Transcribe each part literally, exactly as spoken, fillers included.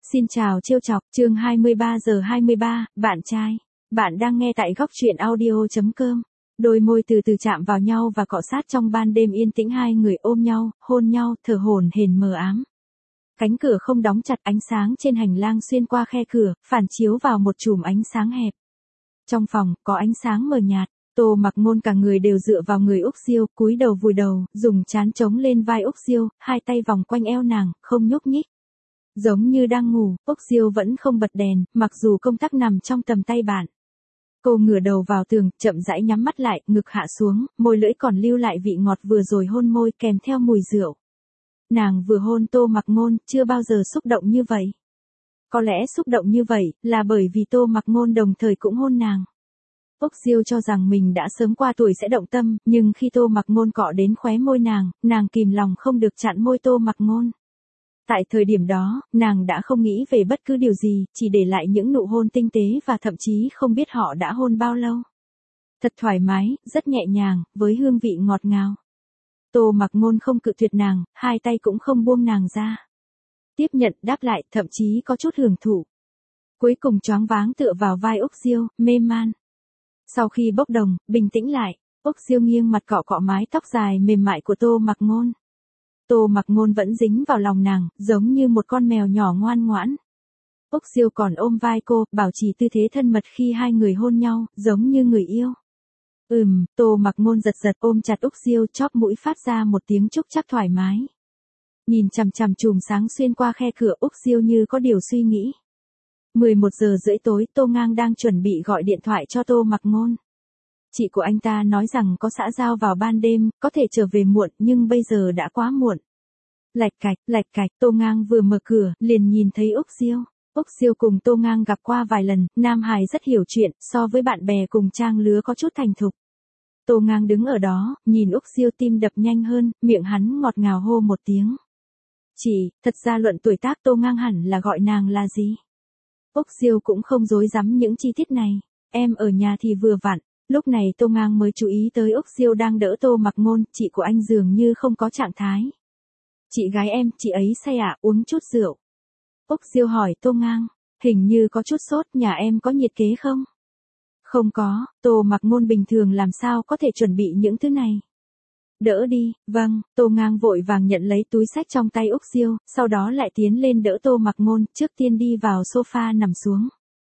Xin chào trêu chọc, chương hai mươi ba giờ hai mươi ba, bạn trai. Bạn đang nghe tại góc truyện audio.com. Đôi môi từ từ chạm vào nhau và cọ sát trong ban đêm yên tĩnh, hai người ôm nhau, hôn nhau, thở hổn hển mờ ám. Cánh cửa không đóng chặt, ánh sáng trên hành lang xuyên qua khe cửa, phản chiếu vào một chùm ánh sáng hẹp. Trong phòng, có ánh sáng mờ nhạt. Tô Mặc Ngôn cả người đều dựa vào người Úc Siêu, cúi đầu vùi đầu, dùng trán chống lên vai Úc Siêu, hai tay vòng quanh eo nàng, không nhúc nhích. Giống như đang ngủ, Úc Siêu vẫn không bật đèn, mặc dù công tắc nằm trong tầm tay bạn. Cô ngửa đầu vào tường, chậm rãi nhắm mắt lại, ngực hạ xuống, môi lưỡi còn lưu lại vị ngọt vừa rồi hôn môi kèm theo mùi rượu. Nàng vừa hôn Tô Mặc Ngôn, chưa bao giờ xúc động như vậy. Có lẽ xúc động như vậy, là bởi vì Tô Mặc Ngôn đồng thời cũng hôn nàng. Úc Siêu cho rằng mình đã sớm qua tuổi sẽ động tâm, nhưng khi Tô Mặc Ngôn cọ đến khóe môi nàng, nàng kìm lòng không được chặn môi Tô Mặc Ngôn. Tại thời điểm đó, nàng đã không nghĩ về bất cứ điều gì, chỉ để lại những nụ hôn tinh tế và thậm chí không biết họ đã hôn bao lâu. Thật thoải mái, rất nhẹ nhàng, với hương vị ngọt ngào. Tô Mặc Ngôn không cự tuyệt nàng, hai tay cũng không buông nàng ra. Tiếp nhận, đáp lại, thậm chí có chút hưởng thụ. Cuối cùng choáng váng tựa vào vai Úc Siêu, mê man. Sau khi bốc đồng, bình tĩnh lại, Úc Siêu nghiêng mặt cọ cọ mái tóc dài mềm mại của Tô Mặc Ngôn. Tô Mặc Ngôn vẫn dính vào lòng nàng, giống như một con mèo nhỏ ngoan ngoãn. Úc Siêu còn ôm vai cô, bảo trì tư thế thân mật khi hai người hôn nhau, giống như người yêu. Ừm, Tô Mặc Ngôn giật giật ôm chặt Úc Siêu, chóp mũi phát ra một tiếng chúc chắc thoải mái. Nhìn chằm chằm chùm sáng xuyên qua khe cửa, Úc Siêu như có điều suy nghĩ. mười một giờ rưỡi tối, Tô Ngang đang chuẩn bị gọi điện thoại cho Tô Mặc Ngôn. Chị của anh ta nói rằng có xã giao vào ban đêm, có thể trở về muộn, nhưng bây giờ đã quá muộn. Lạch cạch, lạch cạch, Tô Ngang vừa mở cửa, liền nhìn thấy Úc Siêu. Úc Siêu cùng Tô Ngang gặp qua vài lần, Nam Hải rất hiểu chuyện, so với bạn bè cùng trang lứa có chút thành thục. Tô Ngang đứng ở đó, nhìn Úc Siêu tim đập nhanh hơn, miệng hắn ngọt ngào hô một tiếng. Chị, thật ra luận tuổi tác Tô Ngang hẳn là gọi nàng là gì? Úc Siêu cũng không dối dắm những chi tiết này. Em ở nhà thì vừa vặn. Lúc này Tô Ngang mới chú ý tới Úc Siêu đang đỡ Tô Mặc Ngôn, chị của anh dường như không có trạng thái. Chị gái em, chị ấy say à, uống chút rượu. Úc Siêu hỏi Tô Ngang, hình như có chút sốt, nhà em có nhiệt kế không? Không có, Tô Mặc Ngôn bình thường làm sao có thể chuẩn bị những thứ này. Đỡ đi, vâng, Tô Ngang vội vàng nhận lấy túi xách trong tay Úc Siêu, sau đó lại tiến lên đỡ Tô Mặc Ngôn, trước tiên đi vào sofa nằm xuống.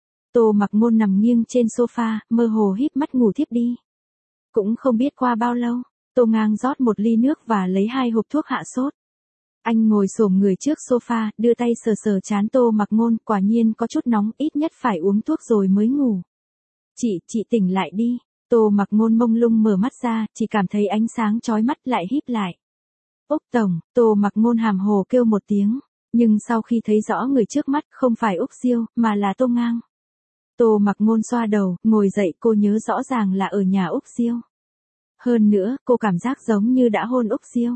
Tô Mặc Ngôn nằm nghiêng trên sofa, mơ hồ híp mắt ngủ thiếp đi. Cũng không biết qua bao lâu, Tô Ngang rót một ly nước và lấy hai hộp thuốc hạ sốt. Anh ngồi xổm người trước sofa, đưa tay sờ sờ trán Tô Mặc Ngôn, quả nhiên có chút nóng, ít nhất phải uống thuốc rồi mới ngủ. Chị, chị tỉnh lại đi. Tô Mặc Ngôn mông lung mở mắt ra, chỉ cảm thấy ánh sáng chói mắt lại híp lại. Úc Tổng, Tô Mặc Ngôn hàm hồ kêu một tiếng, nhưng sau khi thấy rõ người trước mắt không phải Úc Siêu, mà là Tô Ngang. Tô Mặc Ngôn xoa đầu, ngồi dậy, cô nhớ rõ ràng là ở nhà Úc Siêu. Hơn nữa, cô cảm giác giống như đã hôn Úc Siêu.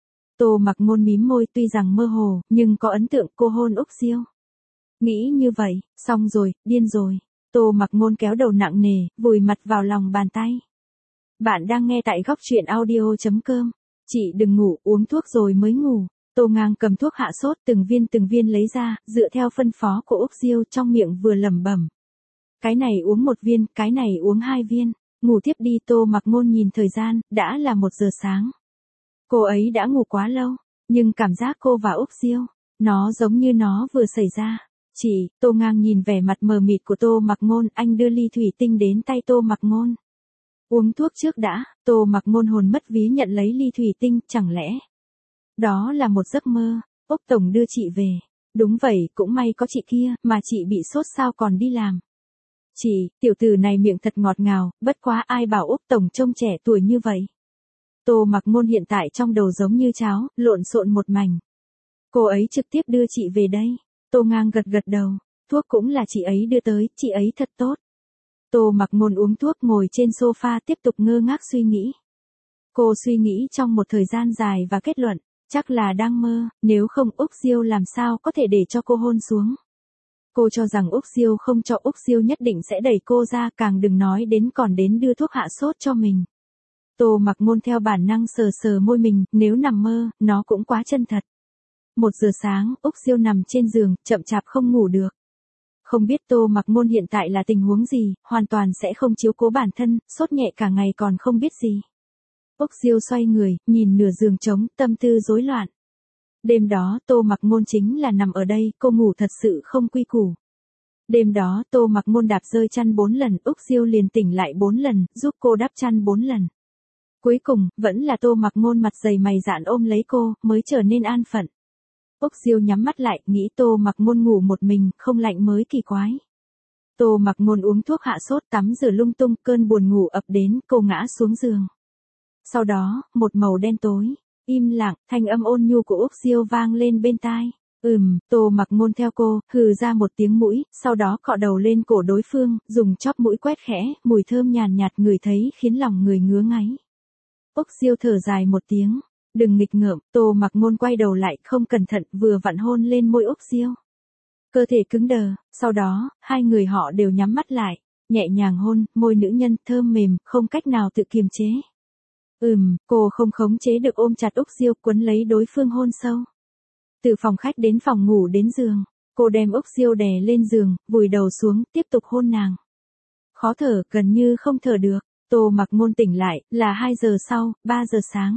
Tô Mặc Ngôn mím môi, tuy rằng mơ hồ, nhưng có ấn tượng cô hôn Úc Siêu. Nghĩ như vậy, xong rồi, điên rồi. Tô Mặc Ngôn kéo đầu nặng nề, vùi mặt vào lòng bàn tay. Bạn đang nghe tại góc truyện audio.com. Chị đừng ngủ, uống thuốc rồi mới ngủ. Tô Ngang cầm thuốc hạ sốt, từng viên từng viên lấy ra, dựa theo phân phó của Úc Siêu, trong miệng vừa lẩm bẩm. Cái này uống một viên, cái này uống hai viên. Ngủ tiếp đi. Tô Mặc Ngôn nhìn thời gian, đã là một giờ sáng. Cô ấy đã ngủ quá lâu, nhưng cảm giác cô và Úc Siêu, nó giống như nó vừa xảy ra. Chị, Tô Ngang nhìn vẻ mặt mờ mịt của Tô Mặc Ngôn, anh đưa ly thủy tinh đến tay Tô Mặc Ngôn. Uống thuốc trước đã. Tô Mặc Ngôn hồn mất vía nhận lấy ly thủy tinh, chẳng lẽ đó là một giấc mơ? Úc Tổng đưa chị về. Đúng vậy, cũng may có chị kia, mà chị bị sốt sao còn đi làm. Chị, tiểu tử này miệng thật ngọt ngào, bất quá ai bảo Úc Tổng trông trẻ tuổi như vậy. Tô Mặc Ngôn hiện tại trong đầu giống như cháo, lộn xộn một mảnh. Cô ấy trực tiếp đưa chị về đây. Tô Ngang gật gật đầu, thuốc cũng là chị ấy đưa tới, chị ấy thật tốt. Tô Mặc Ngôn uống thuốc, ngồi trên sofa tiếp tục ngơ ngác suy nghĩ. Cô suy nghĩ trong một thời gian dài và kết luận, chắc là đang mơ, nếu không Úc Siêu làm sao có thể để cho cô hôn xuống. Cô cho rằng Úc Siêu không cho, Úc Siêu nhất định sẽ đẩy cô ra, càng đừng nói đến còn đến đưa thuốc hạ sốt cho mình. Tô Mặc Ngôn theo bản năng sờ sờ môi mình, nếu nằm mơ, nó cũng quá chân thật. Một giờ sáng, Úc Siêu nằm trên giường, chậm chạp không ngủ được. Không biết Tô Mặc Ngôn hiện tại là tình huống gì, hoàn toàn sẽ không chiếu cố bản thân, sốt nhẹ cả ngày còn không biết gì. Úc Siêu xoay người, nhìn nửa giường trống, tâm tư rối loạn. Đêm đó, Tô Mặc Ngôn chính là nằm ở đây, cô ngủ thật sự không quy củ. Đêm đó, Tô Mặc Ngôn đạp rơi chăn bốn lần, Úc Siêu liền tỉnh lại bốn lần, giúp cô đắp chăn bốn lần. Cuối cùng, vẫn là Tô Mặc Ngôn mặt dày mày dạn ôm lấy cô, mới trở nên an phận. Úc Siêu nhắm mắt lại, nghĩ Tô Mặc Ngôn ngủ một mình, không lạnh mới kỳ quái. Tô Mặc Ngôn uống thuốc hạ sốt, tắm rửa lung tung, cơn buồn ngủ ập đến, cô ngã xuống giường. Sau đó, một màu đen tối, im lặng, thanh âm ôn nhu của Úc Siêu vang lên bên tai. Ừm, Tô Mặc Ngôn theo cô, hừ ra một tiếng mũi, sau đó cọ đầu lên cổ đối phương, dùng chóp mũi quét khẽ, mùi thơm nhàn nhạt ngửi thấy khiến lòng người ngứa ngáy. Úc Siêu thở dài một tiếng, đừng nghịch ngợm, Tô Mặc Ngôn quay đầu lại, không cẩn thận vừa vặn hôn lên môi Úc Siêu. Cơ thể cứng đờ, sau đó, hai người họ đều nhắm mắt lại, nhẹ nhàng hôn, môi nữ nhân thơm mềm, không cách nào tự kiềm chế. Ừm, cô không khống chế được ôm chặt Úc Siêu, quấn lấy đối phương hôn sâu. Từ phòng khách đến phòng ngủ đến giường, cô đem Úc Siêu đè lên giường, vùi đầu xuống, tiếp tục hôn nàng. Khó thở, gần như không thở được, Tô Mặc Ngôn tỉnh lại, là hai giờ sau, ba giờ sáng.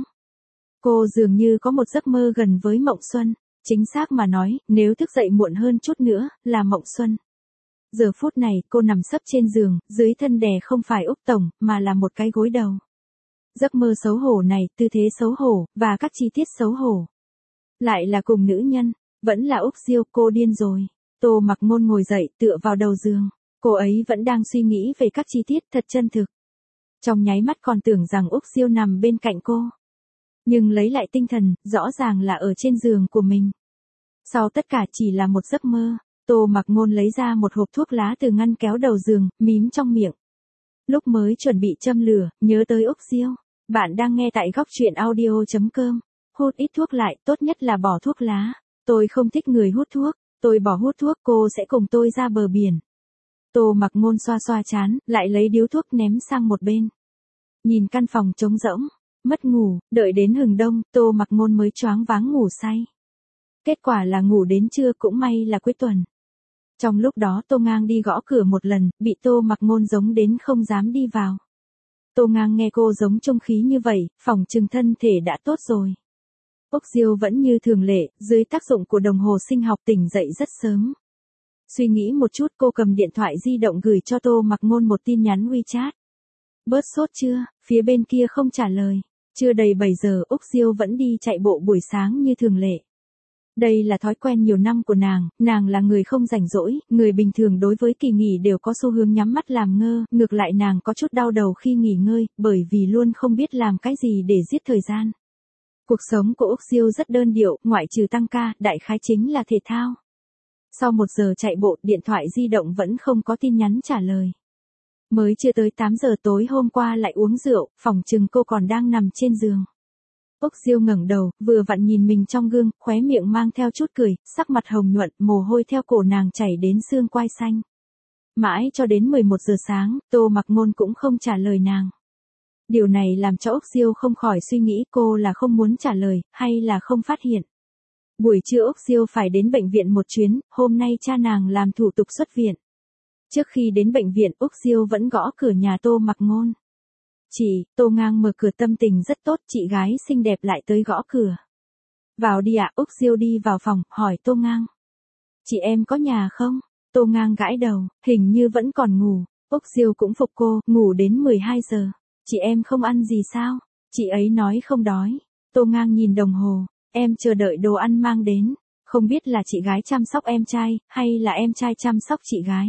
Cô dường như có một giấc mơ gần với mộng xuân, chính xác mà nói, nếu thức dậy muộn hơn chút nữa, là mộng xuân. Giờ phút này, cô nằm sấp trên giường, dưới thân đè không phải Úc Tổng, mà là một cái gối đầu. Giấc mơ xấu hổ này, tư thế xấu hổ, và các chi tiết xấu hổ. Lại là cùng nữ nhân, vẫn là Úc Siêu, cô điên rồi. Tô Mặc Ngôn ngồi dậy, tựa vào đầu giường. Cô ấy vẫn đang suy nghĩ về các chi tiết thật chân thực. Trong nháy mắt còn tưởng rằng Úc Siêu nằm bên cạnh cô. Nhưng lấy lại tinh thần, rõ ràng là ở trên giường của mình. Sau tất cả chỉ là một giấc mơ, Tô Mặc Ngôn lấy ra một hộp thuốc lá từ ngăn kéo đầu giường, mím trong miệng. Lúc mới chuẩn bị châm lửa, nhớ tới Úc Siêu. Bạn đang nghe tại góc truyện audio chấm com. Hút ít thuốc lại, tốt nhất là bỏ thuốc lá. Tôi không thích người hút thuốc, tôi bỏ hút thuốc cô sẽ cùng tôi ra bờ biển. Tô Mặc Ngôn xoa xoa trán, lại lấy điếu thuốc ném sang một bên. Nhìn căn phòng trống rỗng, mất ngủ, đợi đến hừng đông, Tô Mặc Ngôn mới choáng váng ngủ say. Kết quả là ngủ đến trưa, cũng may là cuối tuần. Trong lúc đó Tô Ngang đi gõ cửa một lần, bị Tô Mặc Ngôn giống đến không dám đi vào. Tô Ngang nghe cô giống trung khí như vậy, phỏng chừng thân thể đã tốt rồi. Úc Siêu vẫn như thường lệ, dưới tác dụng của đồng hồ sinh học tỉnh dậy rất sớm. Suy nghĩ một chút, cô cầm điện thoại di động gửi cho Tô Mặc Ngôn một tin nhắn WeChat. Bớt sốt chưa? Phía bên kia không trả lời. Chưa đầy bảy giờ, Úc Siêu vẫn đi chạy bộ buổi sáng như thường lệ. Đây là thói quen nhiều năm của nàng, nàng là người không rảnh rỗi, người bình thường đối với kỳ nghỉ đều có xu hướng nhắm mắt làm ngơ, ngược lại nàng có chút đau đầu khi nghỉ ngơi, bởi vì luôn không biết làm cái gì để giết thời gian. Cuộc sống của Úc Siêu rất đơn điệu, ngoại trừ tăng ca, đại khái chính là thể thao. Sau một giờ chạy bộ, điện thoại di động vẫn không có tin nhắn trả lời. Mới chưa tới tám giờ tối hôm qua lại uống rượu, phỏng chừng cô còn đang nằm trên giường. Úc Siêu ngẩng đầu, vừa vặn nhìn mình trong gương, khóe miệng mang theo chút cười, sắc mặt hồng nhuận, mồ hôi theo cổ nàng chảy đến xương quai xanh. Mãi cho đến mười một giờ sáng, Tô Mặc Ngôn cũng không trả lời nàng. Điều này làm cho Úc Siêu không khỏi suy nghĩ cô là không muốn trả lời, hay là không phát hiện. Buổi trưa Úc Siêu phải đến bệnh viện một chuyến, hôm nay cha nàng làm thủ tục xuất viện. Trước khi đến bệnh viện, Úc Siêu vẫn gõ cửa nhà Tô Mặc Ngôn. Chị, Tô Ngang mở cửa tâm tình rất tốt, chị gái xinh đẹp lại tới gõ cửa. Vào đi ạ, Úc Siêu đi vào phòng, hỏi Tô Ngang. Chị em có nhà không? Tô Ngang gãi đầu, hình như vẫn còn ngủ. Úc Siêu cũng phục cô, ngủ đến mười hai giờ. Chị em không ăn gì sao? Chị ấy nói không đói. Tô Ngang nhìn đồng hồ, em chờ đợi đồ ăn mang đến. Không biết là chị gái chăm sóc em trai, hay là em trai chăm sóc chị gái.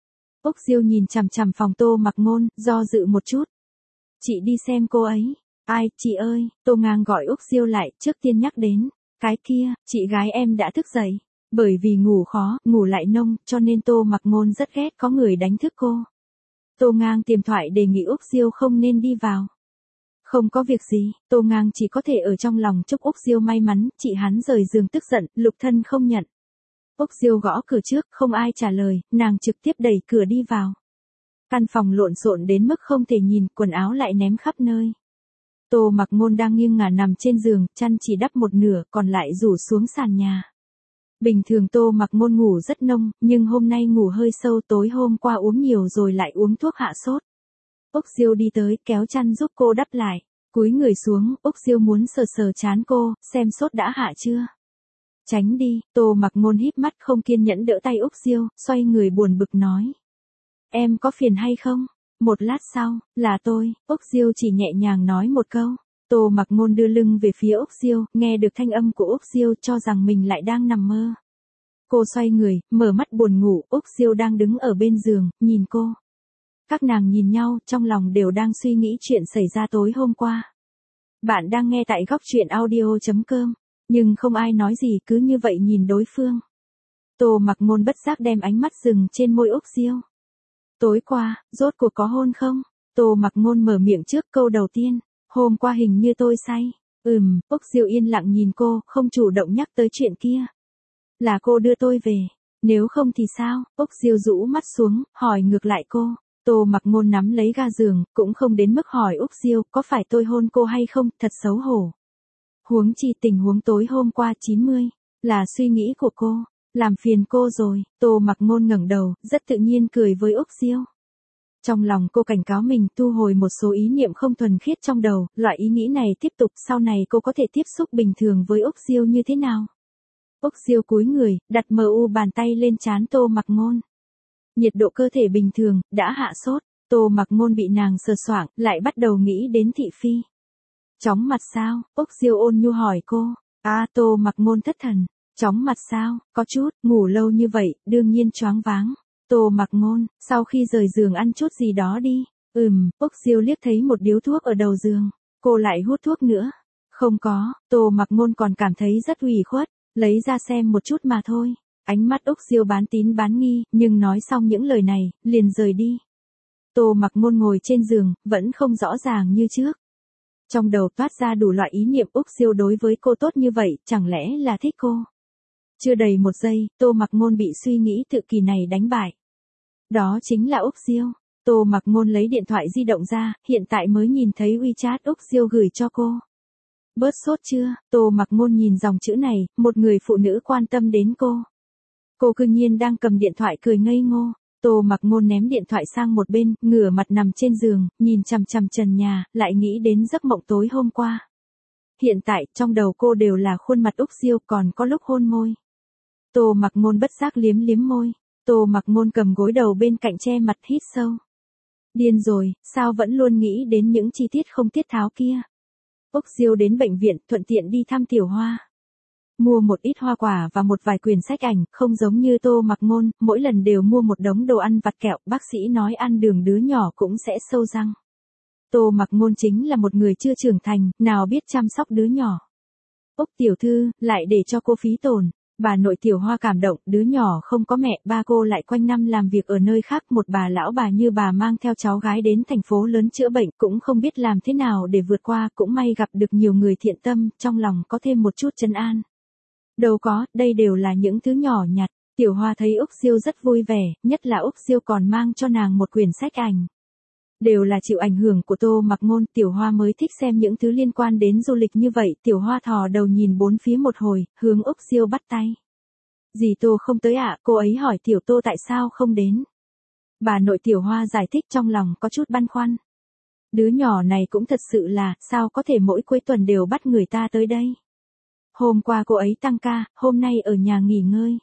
Úc Siêu nhìn chằm chằm phòng Tô Mặc Ngôn, do dự một chút. Chị đi xem cô ấy. Ai, chị ơi, Tô Ngang gọi Úc Siêu lại, trước tiên nhắc đến. Cái kia, chị gái em đã thức dậy. Bởi vì ngủ khó, ngủ lại nông, cho nên Tô Mặc Ngôn rất ghét có người đánh thức cô. Tô Ngang tìm thoại đề nghị Úc Siêu không nên đi vào. Không có việc gì, Tô Ngang chỉ có thể ở trong lòng chúc Úc Siêu may mắn, chị hắn rời giường tức giận, lục thân không nhận. Úc Siêu gõ cửa trước, không ai trả lời, nàng trực tiếp đẩy cửa đi vào. Căn phòng lộn xộn đến mức không thể nhìn, quần áo lại ném khắp nơi. Tô Mặc Ngôn đang nghiêng ngả nằm trên giường, chăn chỉ đắp một nửa, còn lại rủ xuống sàn nhà. Bình thường Tô Mặc Ngôn ngủ rất nông, nhưng hôm nay ngủ hơi sâu, tối hôm qua uống nhiều rồi lại uống thuốc hạ sốt. Úc Diêu đi tới, kéo chăn giúp cô đắp lại. Cúi người xuống, Úc Diêu muốn sờ sờ trán cô, xem sốt đã hạ chưa. Tránh đi, Tô Mặc Ngôn híp mắt không kiên nhẫn đỡ tay Úc Diêu, xoay người buồn bực nói. Em có phiền hay không? Một lát sau, là tôi, Úc Diêu chỉ nhẹ nhàng nói một câu. Tô Mặc Ngôn đưa lưng về phía Úc Diêu, nghe được thanh âm của Úc Diêu cho rằng mình lại đang nằm mơ. Cô xoay người, mở mắt buồn ngủ, Úc Diêu đang đứng ở bên giường, nhìn cô. Các nàng nhìn nhau, trong lòng đều đang suy nghĩ chuyện xảy ra tối hôm qua. Bạn đang nghe tại góc truyện audio chấm com, nhưng không ai nói gì, cứ như vậy nhìn đối phương. Tô Mặc Ngôn bất giác đem ánh mắt dừng trên môi Úc Diêu. Tối qua, rốt cuộc có hôn không? Tô Mặc Ngôn mở miệng trước, câu đầu tiên. Hôm qua hình như tôi say. Ừm, Úc Diêu yên lặng nhìn cô, không chủ động nhắc tới chuyện kia. Là cô đưa tôi về. Nếu không thì sao? Úc Diêu rũ mắt xuống, hỏi ngược lại cô. Tô Mặc Ngôn nắm lấy ga giường, cũng không đến mức hỏi Úc Diêu, có phải tôi hôn cô hay không, thật xấu hổ. Huống chi tình huống tối hôm qua chín mươi, là suy nghĩ của cô, làm phiền cô rồi. Tô Mặc Ngôn ngẩng đầu, rất tự nhiên cười với Úc Diêu. Trong lòng cô cảnh cáo mình thu hồi một số ý niệm không thuần khiết trong đầu, loại ý nghĩ này tiếp tục sau này cô có thể tiếp xúc bình thường với Úc Diêu như thế nào. Úc Diêu cúi người, đặt mờ u bàn tay lên trán Tô Mặc Ngôn. Nhiệt độ cơ thể bình thường, đã hạ sốt, Tô Mặc Ngôn bị nàng sờ soạng, lại bắt đầu nghĩ đến thị phi. Chóng mặt sao? Úc Diêu ôn nhu hỏi cô. À, Tô Mặc Ngôn thất thần. Chóng mặt sao? Có chút, ngủ lâu như vậy, đương nhiên choáng váng. Tô Mặc Ngôn, sau khi rời giường ăn chút gì đó đi. Ừm, Úc Diêu liếc thấy một điếu thuốc ở đầu giường. Cô lại hút thuốc nữa. Không có, Tô Mặc Ngôn còn cảm thấy rất ủy khuất, lấy ra xem một chút mà thôi. Ánh mắt Úc Diêu bán tín bán nghi, nhưng nói xong những lời này, liền rời đi. Tô Mặc Ngôn ngồi trên giường, vẫn không rõ ràng như trước. Trong đầu toát ra đủ loại ý niệm Úc Diêu đối với cô tốt như vậy, chẳng lẽ là thích cô? Chưa đầy một giây, Tô Mặc Ngôn bị suy nghĩ tự kỳ này đánh bại. Đó chính là Úc Diêu. Tô Mặc Ngôn lấy điện thoại di động ra, hiện tại mới nhìn thấy WeChat Úc Diêu gửi cho cô. Bớt sốt chưa? Tô Mặc Ngôn nhìn dòng chữ này, một người phụ nữ quan tâm đến cô. Cô cư nhiên đang cầm điện thoại cười ngây ngô. Tô Mặc Ngôn ném điện thoại sang một bên, ngửa mặt nằm trên giường, nhìn chằm chằm trần nhà, lại nghĩ đến giấc mộng tối hôm qua. Hiện tại, trong đầu cô đều là khuôn mặt Úc Diêu, còn có lúc hôn môi. Tô Mặc Ngôn bất giác liếm liếm môi. Tô Mặc Ngôn cầm gối đầu bên cạnh che mặt hít sâu. Điên rồi, sao vẫn luôn nghĩ đến những chi tiết không tiết tháo kia. Úc Diêu đến bệnh viện, thuận tiện đi thăm Tiểu Hoa. Mua một ít hoa quả và một vài quyển sách ảnh, không giống như Tô Mặc Ngôn, mỗi lần đều mua một đống đồ ăn vặt kẹo, bác sĩ nói ăn đường đứa nhỏ cũng sẽ sâu răng. Tô Mặc Ngôn chính là một người chưa trưởng thành, nào biết chăm sóc đứa nhỏ. Úc tiểu thư, lại để cho cô phí tổn. Bà nội Tiểu Hoa cảm động, đứa nhỏ không có mẹ, ba cô lại quanh năm làm việc ở nơi khác, một bà lão bà như bà mang theo cháu gái đến thành phố lớn chữa bệnh, cũng không biết làm thế nào để vượt qua, cũng may gặp được nhiều người thiện tâm, trong lòng có thêm một chút trấn an. Đâu có, đây đều là những thứ nhỏ nhặt. Tiểu Hoa thấy Úc Diêu rất vui vẻ, nhất là Úc Diêu còn mang cho nàng một quyển sách ảnh. Đều là chịu ảnh hưởng của Tô Mặc Ngôn, Tiểu Hoa mới thích xem những thứ liên quan đến du lịch như vậy. Tiểu Hoa thò đầu nhìn bốn phía một hồi, hướng Úc Diêu bắt tay. Dì Tô không tới ạ, à? Cô ấy hỏi Tiểu Tô tại sao không đến. Bà nội Tiểu Hoa giải thích trong lòng có chút băn khoăn. Đứa nhỏ này cũng thật sự là, sao có thể mỗi cuối tuần đều bắt người ta tới đây. Hôm qua cô ấy tăng ca, hôm nay ở nhà nghỉ ngơi.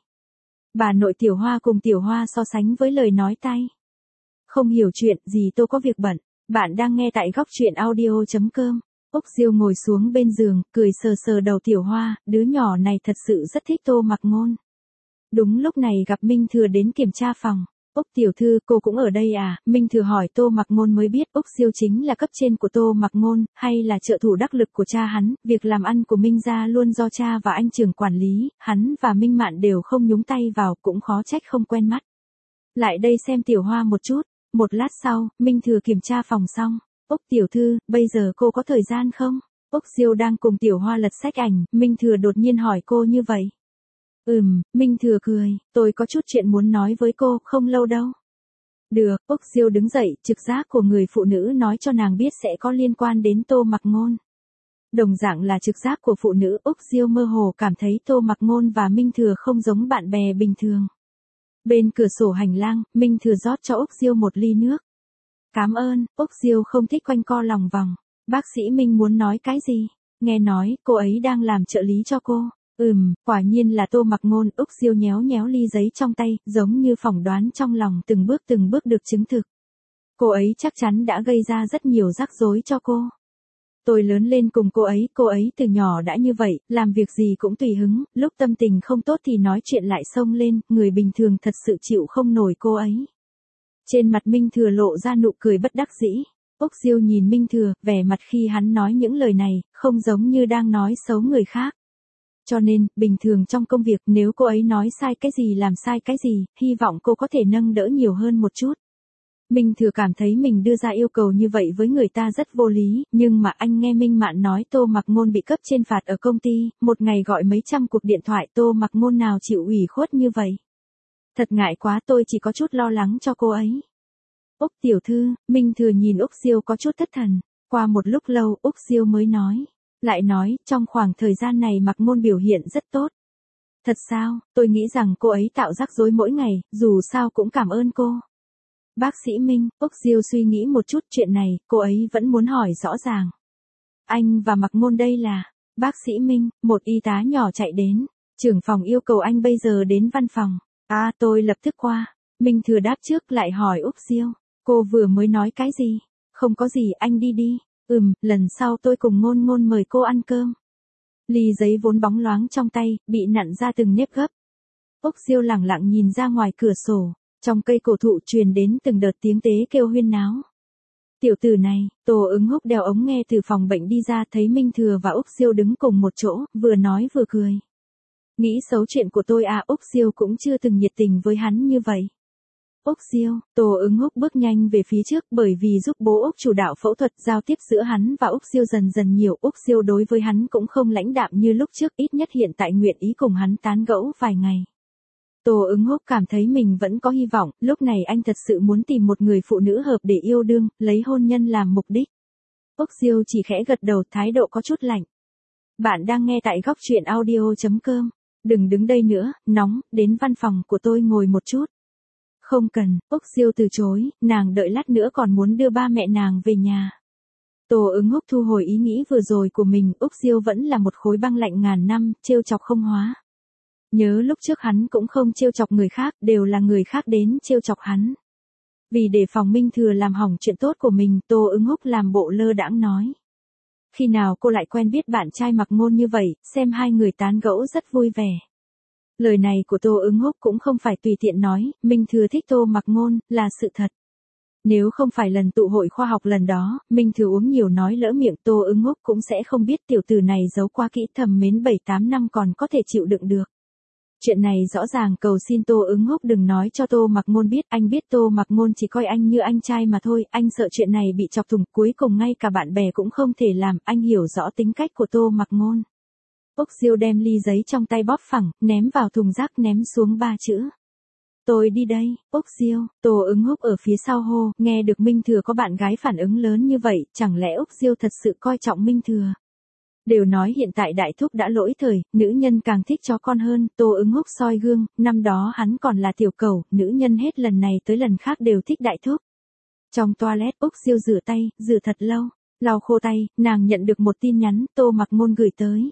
Bà nội Tiểu Hoa cùng Tiểu Hoa so sánh với lời nói tay. Không hiểu chuyện, dì Tô có việc bận. Bạn đang nghe tại góc truyện audio chấm com. Úc Diêu ngồi xuống bên giường, cười sờ sờ đầu Tiểu Hoa, đứa nhỏ này thật sự rất thích Tô Mặc Ngôn. Đúng lúc này gặp Minh Thừa đến kiểm tra phòng. Úc tiểu thư, cô cũng ở đây à? Minh Thừa hỏi. Tô Mặc Ngôn mới biết Úc Diêu chính là cấp trên của Tô Mặc Ngôn, hay là trợ thủ đắc lực của cha hắn, việc làm ăn của Minh gia luôn do cha và anh trưởng quản lý, hắn và Minh Mạn đều không nhúng tay vào, cũng khó trách không quen mắt. Lại đây xem Tiểu Hoa một chút. Một lát sau, Minh Thừa kiểm tra phòng xong. Úc tiểu thư, bây giờ cô có thời gian không? Úc Diêu đang cùng Tiểu Hoa lật sách ảnh, Minh Thừa đột nhiên hỏi cô như vậy. Ừm, Minh Thừa cười, tôi có chút chuyện muốn nói với cô, không lâu đâu. Được, Úc Diêu đứng dậy, trực giác của người phụ nữ nói cho nàng biết sẽ có liên quan đến Tô Mặc Ngôn. Đồng dạng là trực giác của phụ nữ, Úc Diêu mơ hồ cảm thấy Tô Mặc Ngôn và Minh Thừa không giống bạn bè bình thường. Bên cửa sổ hành lang, Minh Thừa rót cho Úc Diêu một ly nước. Cảm ơn, Úc Diêu không thích quanh co lòng vòng. Bác sĩ Minh muốn nói cái gì? Nghe nói, cô ấy đang làm trợ lý cho cô. Ừm, quả nhiên là Tô Mặc Ngôn. Úc Diêu nhéo nhéo ly giấy trong tay, giống như phỏng đoán trong lòng từng bước từng bước được chứng thực. Cô ấy chắc chắn đã gây ra rất nhiều rắc rối cho cô. Tôi lớn lên cùng cô ấy, cô ấy từ nhỏ đã như vậy, làm việc gì cũng tùy hứng, lúc tâm tình không tốt thì nói chuyện lại xông lên, người bình thường thật sự chịu không nổi cô ấy. Trên mặt Minh Thừa lộ ra nụ cười bất đắc dĩ. Úc Diêu nhìn Minh Thừa, vẻ mặt khi hắn nói những lời này, không giống như đang nói xấu người khác. Cho nên, bình thường trong công việc nếu cô ấy nói sai cái gì làm sai cái gì, hy vọng cô có thể nâng đỡ nhiều hơn một chút. Minh Thừa cảm thấy mình đưa ra yêu cầu như vậy với người ta rất vô lý, nhưng mà anh nghe Minh Mạn nói Tô Mặc Ngôn bị cấp trên phạt ở công ty, một ngày gọi mấy trăm cuộc điện thoại, Tô Mặc Ngôn nào chịu ủy khuất như vậy. Thật ngại quá, tôi chỉ có chút lo lắng cho cô ấy. Úc tiểu thư, Minh Thừa nhìn Úc Diêu có chút thất thần, qua một lúc lâu Úc Diêu mới nói, lại nói, trong khoảng thời gian này Mặc Ngôn biểu hiện rất tốt. Thật sao, tôi nghĩ rằng cô ấy tạo rắc rối mỗi ngày, dù sao cũng cảm ơn cô. Bác sĩ Minh, Úc Diêu suy nghĩ một chút chuyện này, cô ấy vẫn muốn hỏi rõ ràng. Anh và Mặc Ngôn đây là, bác sĩ Minh, một y tá nhỏ chạy đến, trưởng phòng yêu cầu anh bây giờ đến văn phòng. À, tôi lập tức qua. Minh Thừa đáp trước lại hỏi Úc Diêu, cô vừa mới nói cái gì? Không có gì, anh đi đi. Ừm, lần sau tôi cùng Ngôn Ngôn mời cô ăn cơm. Ly giấy vốn bóng loáng trong tay, bị nặn ra từng nếp gấp. Úc Diêu lẳng lặng nhìn ra ngoài cửa sổ, trong cây cổ thụ truyền đến từng đợt tiếng tế kêu huyên náo. Tiểu tử này, Tô Ứng Húc đeo ống nghe từ phòng bệnh đi ra thấy Minh Thừa và Úc Diêu đứng cùng một chỗ, vừa nói vừa cười. Nghĩ xấu chuyện của tôi à, Úc Diêu cũng chưa từng nhiệt tình với hắn như vậy. Úc Diêu, Tô Ứng Húc bước nhanh về phía trước bởi vì giúp bố Úc chủ đạo phẫu thuật, giao tiếp giữa hắn và Úc Diêu dần dần nhiều. Úc Diêu đối với hắn cũng không lãnh đạm như lúc trước, ít nhất hiện tại nguyện ý cùng hắn tán gẫu vài ngày. Tô Ứng Húc cảm thấy mình vẫn có hy vọng, lúc này anh thật sự muốn tìm một người phụ nữ hợp để yêu đương, lấy hôn nhân làm mục đích. Úc Diêu chỉ khẽ gật đầu, thái độ có chút lạnh. Bạn đang nghe tại góc truyện audio chấm com. Đừng đứng đây nữa, nóng, đến văn phòng của tôi ngồi một chút. Không cần, Úc Diêu từ chối, nàng đợi lát nữa còn muốn đưa ba mẹ nàng về nhà. Tô Ứng Húc thu hồi ý nghĩ vừa rồi của mình, Úc Diêu vẫn là một khối băng lạnh ngàn năm, trêu chọc không hóa. Nhớ lúc trước hắn cũng không trêu chọc người khác, đều là người khác đến trêu chọc hắn. Vì để phòng Minh Thừa làm hỏng chuyện tốt của mình, Tô Ứng Húc làm bộ lơ đãng nói. Khi nào cô lại quen biết bạn trai Mặc Ngôn như vậy, xem hai người tán gẫu rất vui vẻ. Lời này của Tô Ứng Húc cũng không phải tùy tiện nói, Minh Thừa thích Tô Mặc Ngôn, là sự thật. Nếu không phải lần tụ hội khoa học lần đó, Minh Thừa uống nhiều nói lỡ miệng, Tô Ứng Húc cũng sẽ không biết tiểu tử này giấu qua kỹ thầm mến bảy tám năm còn có thể chịu đựng được. Chuyện này rõ ràng cầu xin Tô Ứng Húc đừng nói cho Tô Mặc Ngôn biết, anh biết Tô Mặc Ngôn chỉ coi anh như anh trai mà thôi, anh sợ chuyện này bị chọc thủng, cuối cùng ngay cả bạn bè cũng không thể làm, anh hiểu rõ tính cách của Tô Mặc Ngôn. Úc Diêu đem ly giấy trong tay bóp phẳng, ném vào thùng rác, ném xuống ba chữ. Tôi đi đây, Úc Diêu. Tô Ứng Húc ở phía sau hô, nghe được Minh Thừa có bạn gái phản ứng lớn như vậy, chẳng lẽ Úc Diêu thật sự coi trọng Minh Thừa. Đều nói hiện tại đại thúc đã lỗi thời, nữ nhân càng thích chó con hơn, Tô Ứng Húc soi gương, năm đó hắn còn là tiểu cẩu, nữ nhân hết lần này tới lần khác đều thích đại thúc. Trong toilet, Úc Diêu rửa tay, rửa thật lâu, lau khô tay, nàng nhận được một tin nhắn, Tô Mặc Ngôn gửi tới.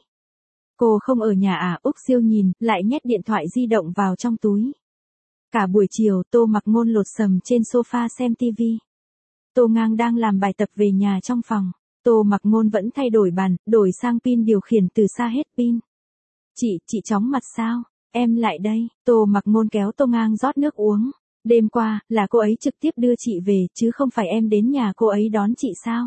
Cô không ở nhà à, Úc Diêu nhìn, lại nhét điện thoại di động vào trong túi. Cả buổi chiều, Tô Mặc Ngôn lột sầm trên sofa xem tivi. Tô Ngang đang làm bài tập về nhà trong phòng. Tô Mặc Ngôn vẫn thay đổi bàn, đổi sang pin điều khiển từ xa hết pin. Chị, chị chóng mặt sao? Em lại đây. Tô Mặc Ngôn kéo Tô Ngang rót nước uống. Đêm qua, là cô ấy trực tiếp đưa chị về, chứ không phải em đến nhà cô ấy đón chị sao?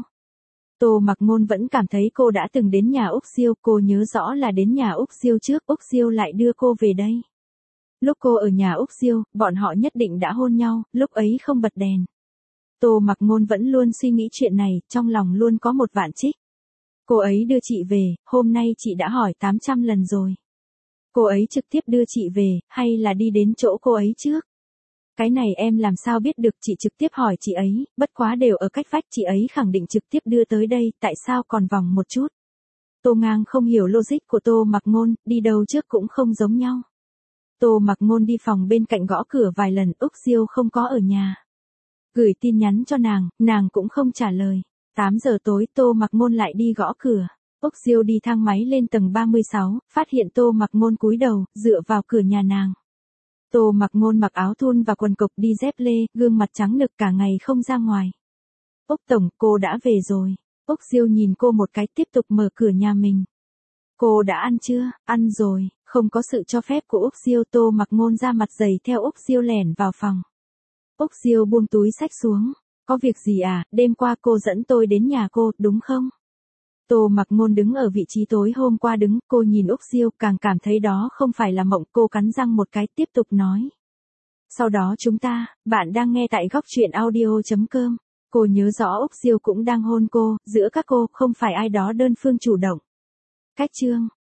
Tô Mặc Ngôn vẫn cảm thấy cô đã từng đến nhà Úc Diêu, cô nhớ rõ là đến nhà Úc Diêu trước, Úc Diêu lại đưa cô về đây. Lúc cô ở nhà Úc Diêu, bọn họ nhất định đã hôn nhau, lúc ấy không bật đèn. Tô Mặc Ngôn vẫn luôn suy nghĩ chuyện này, trong lòng luôn có một vạn trích. Cô ấy đưa chị về, hôm nay chị đã hỏi tám trăm lần rồi. Cô ấy trực tiếp đưa chị về, hay là đi đến chỗ cô ấy trước? Cái này em làm sao biết được, chị trực tiếp hỏi chị ấy, bất quá đều ở cách vách, chị ấy khẳng định trực tiếp đưa tới đây, tại sao còn vòng một chút. Tô Ngang không hiểu logic của Tô Mặc Ngôn, đi đâu trước cũng không giống nhau. Tô Mặc Ngôn đi phòng bên cạnh gõ cửa vài lần, Úc Siêu không có ở nhà. Gửi tin nhắn cho nàng, nàng cũng không trả lời. tám giờ tối Tô Mặc Ngôn lại đi gõ cửa. Úc Siêu đi thang máy lên tầng ba mươi sáu, phát hiện Tô Mặc Ngôn cúi đầu, dựa vào cửa nhà nàng. Tô Mặc Ngôn mặc áo thun và quần cộc đi dép lê, gương mặt trắng nực cả ngày không ra ngoài. Úc tổng, cô đã về rồi. Úc Siêu nhìn cô một cái tiếp tục mở cửa nhà mình. Cô đã ăn chưa? Ăn rồi. Không có sự cho phép của Úc Siêu, Tô Mặc Ngôn ra mặt dày theo Úc Siêu lẻn vào phòng. Úc Siêu buông túi xách xuống. Có việc gì à, đêm qua cô dẫn tôi đến nhà cô, đúng không? Tô Mặc Ngôn đứng ở vị trí tối hôm qua đứng, cô nhìn Úc Siêu càng cảm thấy đó không phải là mộng, cô cắn răng một cái tiếp tục nói. Sau đó chúng ta, bạn đang nghe tại góc truyện audio.com. Cô nhớ rõ Úc Siêu cũng đang hôn cô, giữa các cô không phải ai đó đơn phương chủ động. Cách chương